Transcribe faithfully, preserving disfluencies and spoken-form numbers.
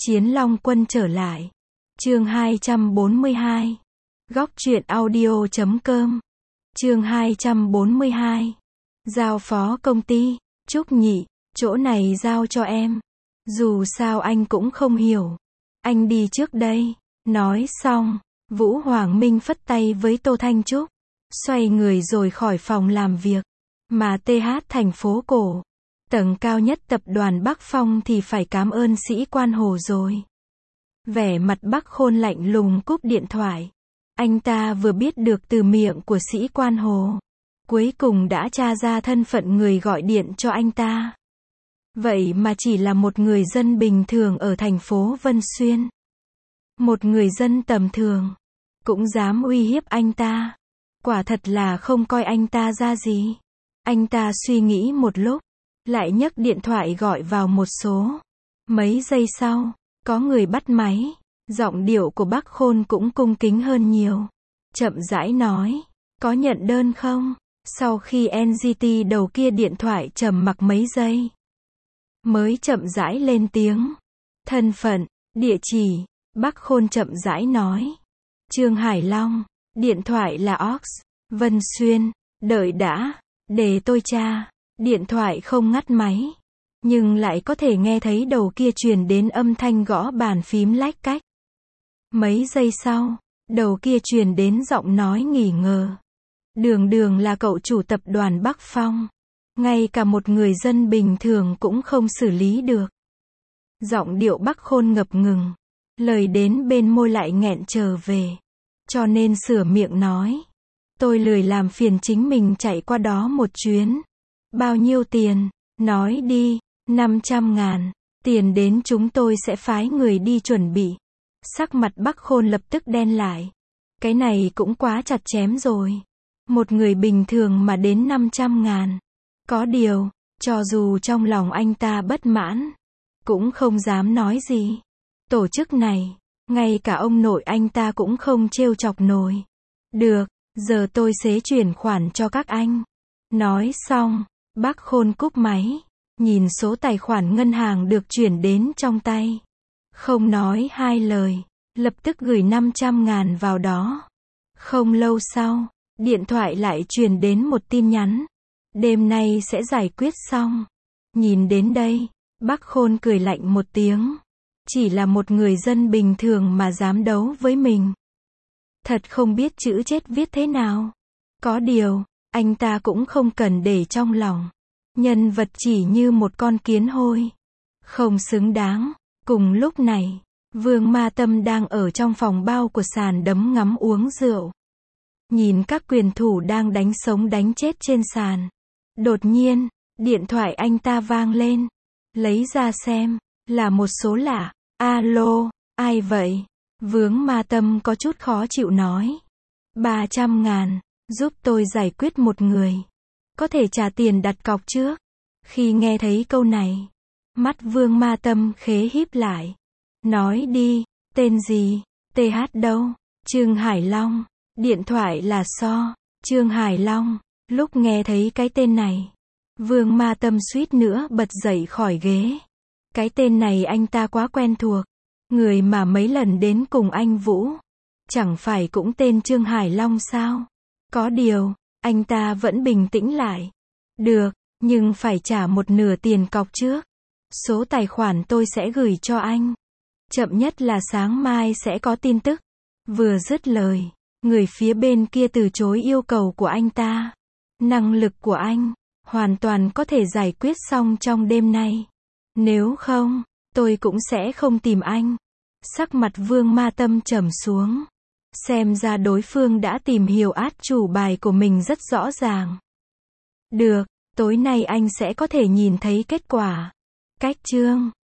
Chiến Long Quân trở lại. Chương hai trăm bốn mươi hai. Góc truyện audio chấm com. Chương hai trăm bốn mươi hai. Giao phó công ty. Trúc Nhị, chỗ này giao cho em. Dù sao anh cũng không hiểu. Anh đi trước đây. Nói xong, Vũ Hoàng Minh phất tay với Tô Thanh Trúc. Xoay người rồi khỏi phòng làm việc. Mà tê hát thành phố cổ. Tầng cao nhất tập đoàn Bắc Phong thì phải cảm ơn sĩ quan Hồ rồi. Vẻ mặt Bắc Khôn lạnh lùng cúp điện thoại. Anh ta vừa biết được từ miệng của sĩ quan Hồ. Cuối cùng đã tra ra thân phận người gọi điện cho anh ta. Vậy mà chỉ là một người dân bình thường ở thành phố Vân Xuyên. Một người dân tầm thường. Cũng dám uy hiếp anh ta. Quả thật là không coi anh ta ra gì. Anh ta suy nghĩ một lúc. Lại nhấc điện thoại gọi vào một số. Mấy giây sau, có người bắt máy. Giọng điệu của Bắc Khôn cũng cung kính hơn nhiều. Chậm rãi nói, có nhận đơn không? Sau khi en giê tê đầu kia điện thoại trầm mặc mấy giây. Mới chậm rãi lên tiếng. Thân phận, địa chỉ, Bắc Khôn chậm rãi nói. Trương Hải Long, điện thoại là Ox, Vân Xuyên, đợi đã, để tôi tra. Điện thoại không ngắt máy. Nhưng lại có thể nghe thấy đầu kia truyền đến âm thanh gõ bàn phím lách cách. Mấy giây sau, đầu kia truyền đến giọng nói nghỉ ngờ. Đường đường là cậu chủ tập đoàn Bắc Phong. Ngay cả một người dân bình thường cũng không xử lý được. Giọng điệu Bắc Khôn ngập ngừng. Lời đến bên môi lại nghẹn trở về. Cho nên sửa miệng nói. Tôi lười làm phiền chính mình chạy qua đó một chuyến. Bao nhiêu tiền? Nói đi. năm trăm ngàn. Tiền đến chúng tôi sẽ phái người đi chuẩn bị. Sắc mặt Bắc Khôn lập tức đen lại. Cái này cũng quá chặt chém rồi. Một người bình thường mà đến năm trăm ngàn. Có điều, cho dù trong lòng anh ta bất mãn, cũng không dám nói gì. Tổ chức này, ngay cả ông nội anh ta cũng không trêu chọc nổi. Được, giờ tôi sẽ chuyển khoản cho các anh. Nói xong, Bắc Khôn cúp máy. Nhìn số tài khoản ngân hàng được chuyển đến trong tay. Không nói hai lời. Lập tức gửi năm trăm ngàn vào đó. Không lâu sau, điện thoại lại truyền đến một tin nhắn. Đêm nay sẽ giải quyết xong. Nhìn đến đây, Bắc Khôn cười lạnh một tiếng. Chỉ là một người dân bình thường mà dám đấu với mình. Thật không biết chữ chết viết thế nào. Có điều, anh ta cũng không cần để trong lòng. Nhân vật chỉ như một con kiến hôi. Không xứng đáng. Cùng lúc này, Vương Ma Tâm đang ở trong phòng bao của sàn đấm ngắm uống rượu. Nhìn các quyền thủ đang đánh sống đánh chết trên sàn. Đột nhiên, điện thoại anh ta vang lên. Lấy ra xem, là một số lạ. Alo, ai vậy? Vương Ma Tâm có chút khó chịu nói. ba trăm ngàn, giúp tôi giải quyết một người. Có thể trả tiền đặt cọc trước. Khi nghe thấy câu này, mắt Vương Ma Tâm khế híp lại. Nói đi, tên gì? tê hát đâu? Trương Hải Long. Điện thoại là So. Trương Hải Long. Lúc nghe thấy cái tên này, Vương Ma Tâm suýt nữa bật dậy khỏi ghế. Cái tên này anh ta quá quen thuộc. Người mà mấy lần đến cùng anh Vũ. Chẳng phải cũng tên Trương Hải Long sao? Có điều, anh ta vẫn bình tĩnh lại. Được, nhưng phải trả một nửa tiền cọc trước. Số tài khoản tôi sẽ gửi cho anh. Chậm nhất là sáng mai sẽ có tin tức. Vừa dứt lời, người phía bên kia từ chối yêu cầu của anh ta. Năng lực của anh, hoàn toàn có thể giải quyết xong trong đêm nay. Nếu không, tôi cũng sẽ không tìm anh. Sắc mặt Vương Ma Tâm trầm xuống. Xem ra đối phương đã tìm hiểu át chủ bài của mình rất rõ ràng. Được, tối nay anh sẽ có thể nhìn thấy kết quả. Cách chương